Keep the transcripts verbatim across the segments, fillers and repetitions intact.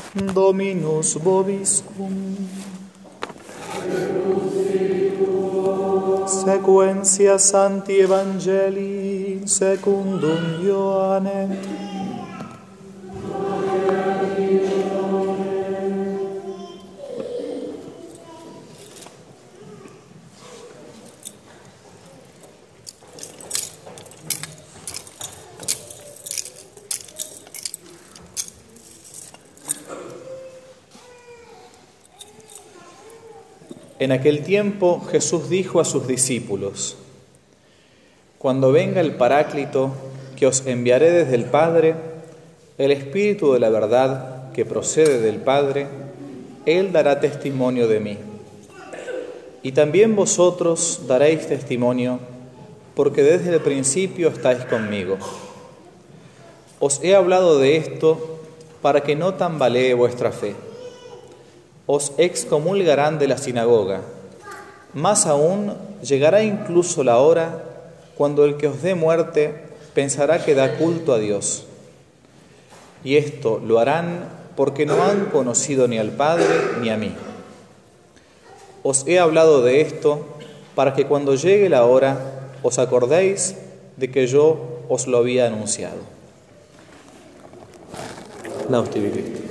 Dominus vobiscum. Sequentia Sancti Evangelii secundum Ioannem. En aquel tiempo Jesús dijo a sus discípulos: Cuando venga el Paráclito, que os enviaré desde el Padre, el Espíritu de la verdad que procede del Padre, Él dará testimonio de mí. Y también vosotros daréis testimonio, porque desde el principio estáis conmigo. Os he hablado de esto para que no tambalee vuestra fe. Os excomulgarán de la sinagoga. Más aún, llegará incluso la hora cuando el que os dé muerte pensará que da culto a Dios. Y esto lo harán porque no han conocido ni al Padre ni a mí. Os he hablado de esto para que cuando llegue la hora os acordéis de que yo os lo había anunciado. Lauti vivi.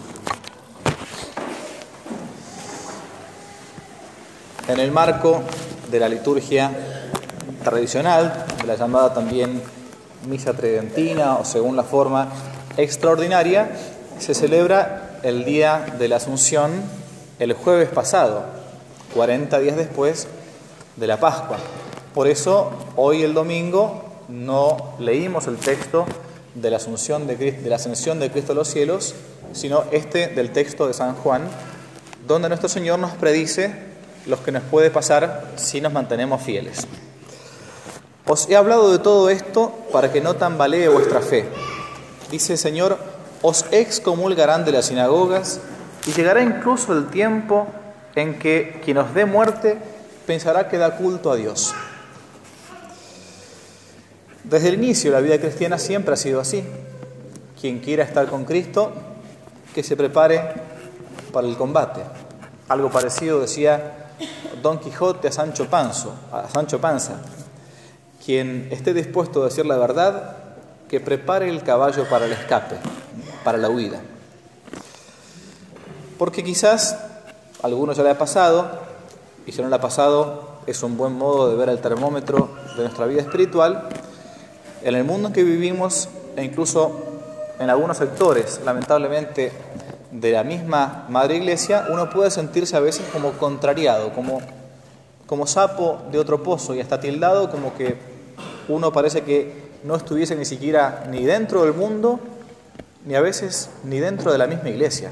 En el marco de la liturgia tradicional, de la llamada también misa tridentina o según la forma extraordinaria, se celebra el día de la Asunción el jueves pasado, cuarenta días después de la Pascua. Por eso, hoy el domingo no leímos el texto de la Asunción de Cristo, de la Ascensión de Cristo a los cielos, sino este del texto de San Juan, donde nuestro Señor nos predice los que nos puede pasar si nos mantenemos fieles. Os he hablado de todo esto para que no tambalee vuestra fe. Dice el Señor: os excomulgarán de las sinagogas y llegará incluso el tiempo en que quien os dé muerte pensará que da culto a Dios. Desde el inicio la vida cristiana siempre ha sido así. Quien quiera estar con Cristo, que se prepare para el combate. Algo parecido decía Don Quijote a Sancho Panza, a Sancho Panza: quien esté dispuesto a decir la verdad, que prepare el caballo para el escape, para la huida. Porque quizás a alguno ya le ha pasado, y si no le ha pasado, es un buen modo de ver el termómetro de nuestra vida espiritual. En el mundo en que vivimos, e incluso en algunos sectores, lamentablemente, de la misma Madre Iglesia, uno puede sentirse a veces como contrariado, como, como sapo de otro pozo, y hasta tildado como que uno parece que no estuviese ni siquiera ni dentro del mundo, ni a veces ni dentro de la misma Iglesia.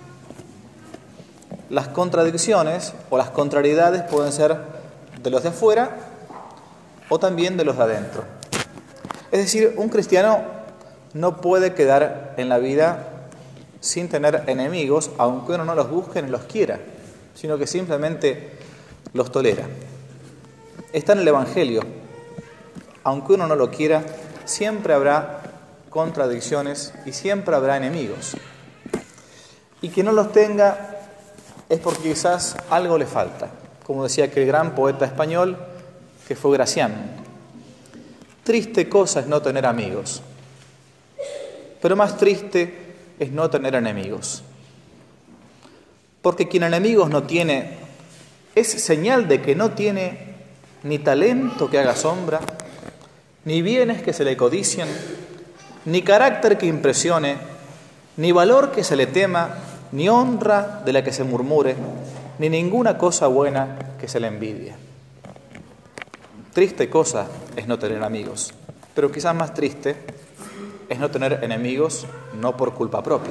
Las contradicciones o las contrariedades pueden ser de los de afuera o también de los de adentro. Es decir, un cristiano no puede quedar en la vida sin tener enemigos, aunque uno no los busque ni los quiera, sino que simplemente los tolera. Está en el Evangelio. Aunque uno no lo quiera, siempre habrá contradicciones y siempre habrá enemigos. Y quien no los tenga es porque quizás algo le falta. Como decía aquel gran poeta español que fue Gracián: triste cosa es no tener amigos, pero más triste es no tener enemigos. Porque quien enemigos no tiene es señal de que no tiene ni talento que haga sombra, ni bienes que se le codicien, ni carácter que impresione, ni valor que se le tema, ni honra de la que se murmure, ni ninguna cosa buena que se le envidie. Triste cosa es no tener amigos, pero quizás más triste es no tener enemigos, no por culpa propia.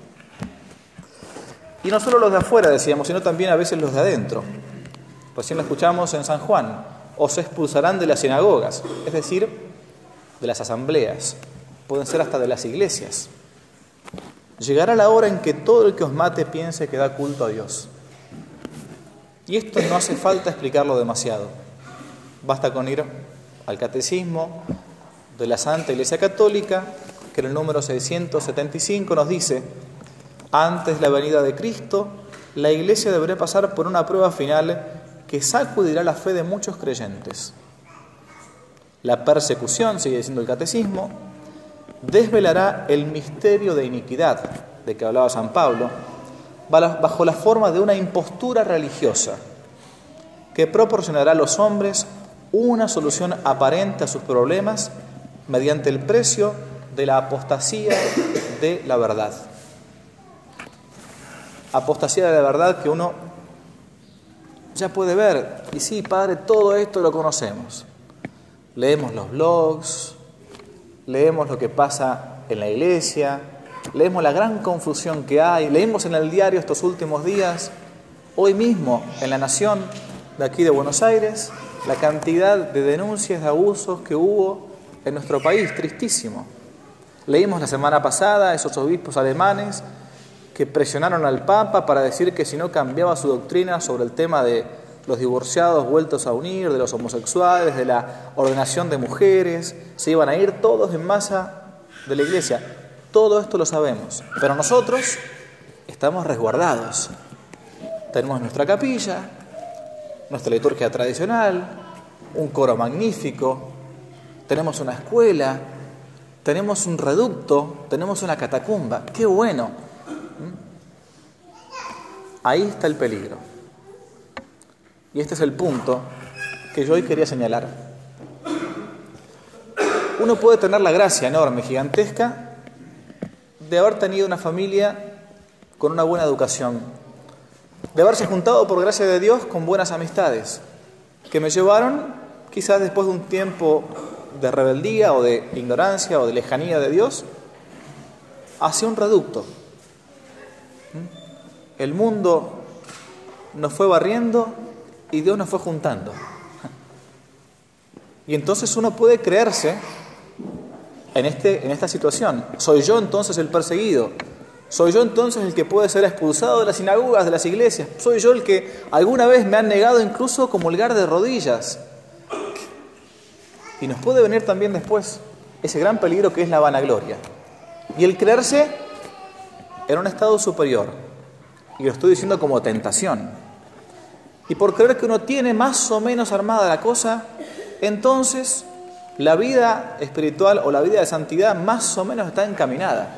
Y no solo los de afuera, decíamos, sino también a veces los de adentro. Recién lo escuchamos en San Juan: os expulsarán de las sinagogas, es decir, de las asambleas, pueden ser hasta de las iglesias. Llegará la hora en que todo el que os mate piense que da culto a Dios. Y esto no hace falta explicarlo demasiado. Basta con ir al Catecismo de la Santa Iglesia Católica, que en el número seiscientos setenta y cinco nos dice: Antes de la venida de Cristo, la Iglesia deberá pasar por una prueba final que sacudirá la fe de muchos creyentes. La persecución, sigue diciendo el Catecismo, desvelará el misterio de iniquidad, de que hablaba San Pablo, bajo la forma de una impostura religiosa, que proporcionará a los hombres una solución aparente a sus problemas mediante el precio de la apostasía de la verdad. Apostasía de la verdad que uno ya puede ver. Y sí, Padre, todo esto lo conocemos. Leemos los blogs, leemos lo que pasa en la iglesia, leemos la gran confusión que hay, leemos en el diario estos últimos días, hoy mismo en La Nación de aquí de Buenos Aires, la cantidad de denuncias de abusos que hubo en nuestro país, tristísimo. Leímos la semana pasada esos obispos alemanes que presionaron al Papa para decir que si no cambiaba su doctrina sobre el tema de los divorciados vueltos a unir, de los homosexuales, de la ordenación de mujeres, se iban a ir todos en masa de la iglesia. Todo esto lo sabemos, pero nosotros estamos resguardados. Tenemos nuestra capilla, nuestra liturgia tradicional, un coro magnífico, tenemos una escuela, tenemos un reducto, tenemos una catacumba. ¡Qué bueno! Ahí está el peligro. Y este es el punto que yo hoy quería señalar. Uno puede tener la gracia enorme, gigantesca, de haber tenido una familia con una buena educación, de haberse juntado por gracia de Dios con buenas amistades, que me llevaron, quizás después de un tiempo de rebeldía o de ignorancia o de lejanía de Dios, hacia un reducto. El mundo nos fue barriendo y Dios nos fue juntando. Y entonces uno puede creerse en, este, en esta situación. ¿Soy yo entonces el perseguido? ¿Soy yo entonces el que puede ser expulsado de las sinagogas, de las iglesias? ¿Soy yo el que alguna vez me han negado incluso comulgar de rodillas? Y nos puede venir también después ese gran peligro que es la vanagloria. Y el creerse en un estado superior. Y lo estoy diciendo como tentación. Y por creer que uno tiene más o menos armada la cosa, entonces la vida espiritual o la vida de santidad más o menos está encaminada.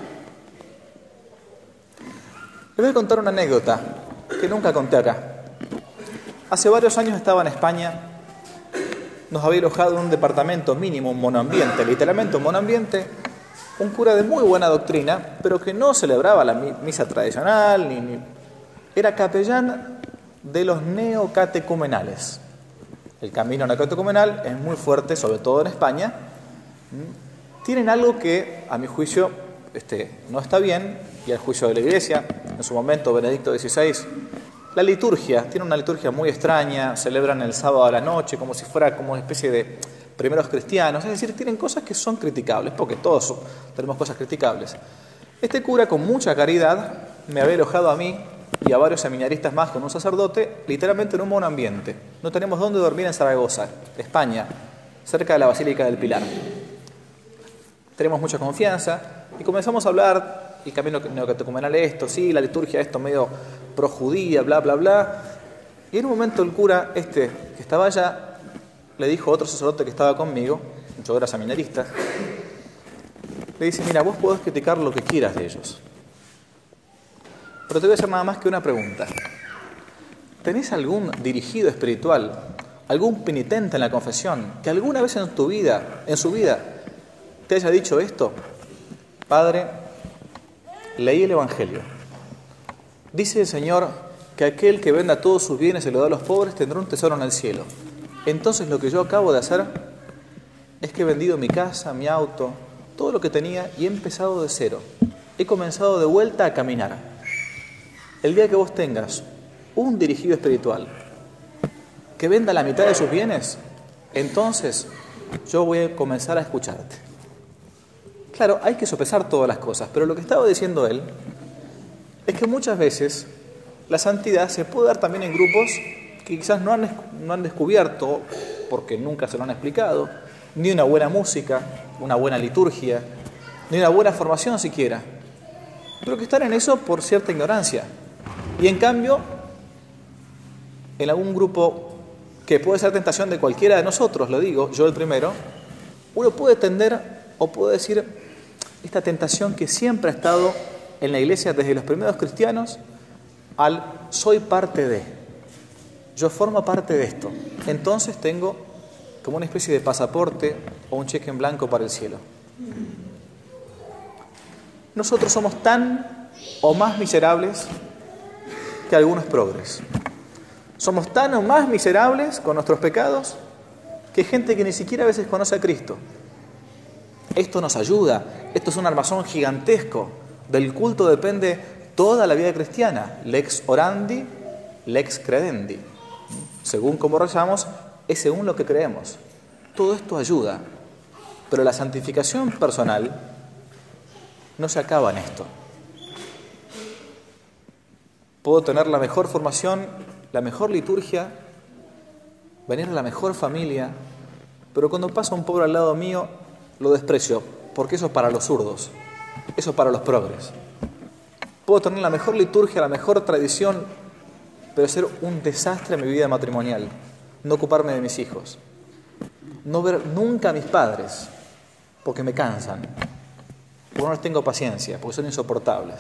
Les voy a contar una anécdota que nunca conté acá. Hace varios años estaba en España, nos había alojado en un departamento mínimo, un monoambiente, literalmente un monoambiente, un cura de muy buena doctrina, pero que no celebraba la misa tradicional, ni, ni era capellán de los neocatecumenales. El camino neocatecumenal es muy fuerte, sobre todo en España. Tienen algo que, a mi juicio, este, no está bien, y al juicio de la Iglesia, en su momento Benedicto dieciséis, la liturgia, tiene una liturgia muy extraña, celebran el sábado a la noche como si fuera como una especie de primeros cristianos, es decir, tienen cosas que son criticables, porque todos tenemos cosas criticables. Este cura, con mucha caridad, me había alojado a mí y a varios seminaristas más con un sacerdote, literalmente en un monoambiente. No tenemos dónde dormir en Zaragoza, España, cerca de la Basílica del Pilar. Tenemos mucha confianza y comenzamos a hablar, el camino neocatecumenal esto, sí, la liturgia esto medio projudía, bla, bla, bla. Y en un momento el cura este que estaba allá le dijo a otro sacerdote que estaba conmigo, yo era seminarista, le dice, mira, vos podés criticar lo que quieras de ellos, pero te voy a hacer nada más que una pregunta. ¿Tenés algún dirigido espiritual, algún penitente en la confesión, que alguna vez en tu vida, en su vida, te haya dicho esto? Padre, leí el Evangelio. Dice el Señor que aquel que venda todos sus bienes y lo da a los pobres tendrá un tesoro en el cielo. Entonces lo que yo acabo de hacer es que he vendido mi casa, mi auto, todo lo que tenía y he empezado de cero. He comenzado de vuelta a caminar. El día que vos tengas un dirigido espiritual que venda la mitad de sus bienes, entonces yo voy a comenzar a escucharte. Claro, hay que sopesar todas las cosas, pero lo que estaba diciendo él es que muchas veces la santidad se puede dar también en grupos que quizás no han, no han descubierto, porque nunca se lo han explicado, ni una buena música, una buena liturgia, ni una buena formación siquiera. pero que están en eso por cierta ignorancia. Y en cambio, en algún grupo que puede ser tentación de cualquiera de nosotros, lo digo, yo el primero, uno puede tender o puede decir esta tentación que siempre ha estado en la iglesia desde los primeros cristianos al soy parte de, yo formo parte de esto, entonces tengo como una especie de pasaporte o un cheque en blanco para el cielo. Nosotros somos tan o más miserables que algunos progres. Somos tan o más miserables con nuestros pecados que gente que ni siquiera a veces conoce a Cristo. Esto nos ayuda, esto es un armazón gigantesco. Del culto depende toda la vida cristiana. Lex orandi, lex credendi. Según cómo rezamos, es según lo que creemos. Todo esto ayuda, pero la santificación personal no se acaba en esto. Puedo tener la mejor formación, la mejor liturgia, venir a la mejor familia, pero cuando pasa un pobre al lado mío, lo desprecio, porque eso es para los zurdos, eso es para los progres. Puedo tener la mejor liturgia, la mejor tradición, pero ser un desastre en mi vida matrimonial, no ocuparme de mis hijos, no ver nunca a mis padres, porque me cansan, porque no les tengo paciencia, porque son insoportables.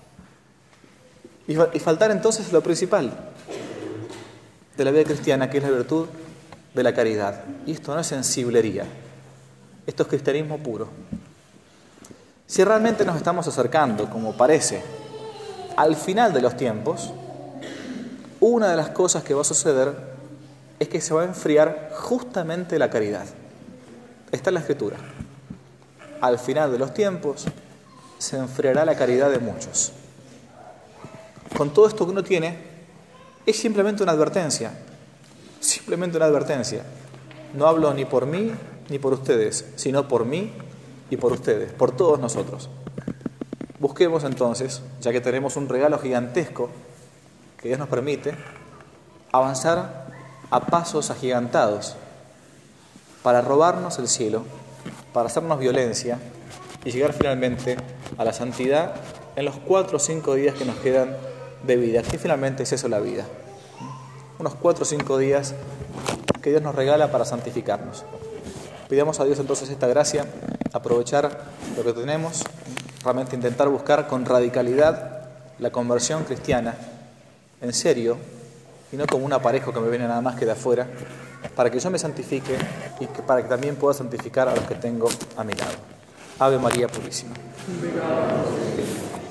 Y, y faltar entonces lo principal de la vida cristiana, que es la virtud de la caridad. Y esto no es sensiblería, esto es cristianismo puro. Si realmente nos estamos acercando, como parece, al final de los tiempos, una de las cosas que va a suceder es que se va a enfriar justamente la caridad. Está en la Escritura. Al final de los tiempos se enfriará la caridad de muchos. Con todo esto que uno tiene, es simplemente una advertencia. Simplemente una advertencia. No hablo ni por mí ni por ustedes, sino por mí y por ustedes, por todos nosotros. Busquemos entonces, ya que tenemos un regalo gigantesco que Dios nos permite, avanzar a pasos agigantados para robarnos el cielo, para hacernos violencia y llegar finalmente a la santidad en los cuatro o cinco días que nos quedan de vida, que finalmente es eso la vida. Unos cuatro o cinco días que Dios nos regala para santificarnos. Pidamos a Dios entonces esta gracia, aprovechar lo que tenemos, realmente intentar buscar con radicalidad la conversión cristiana, en serio, y no como un aparejo que me viene nada más que de afuera, para que yo me santifique y que, para que también pueda santificar a los que tengo a mi lado. Ave María Purísima.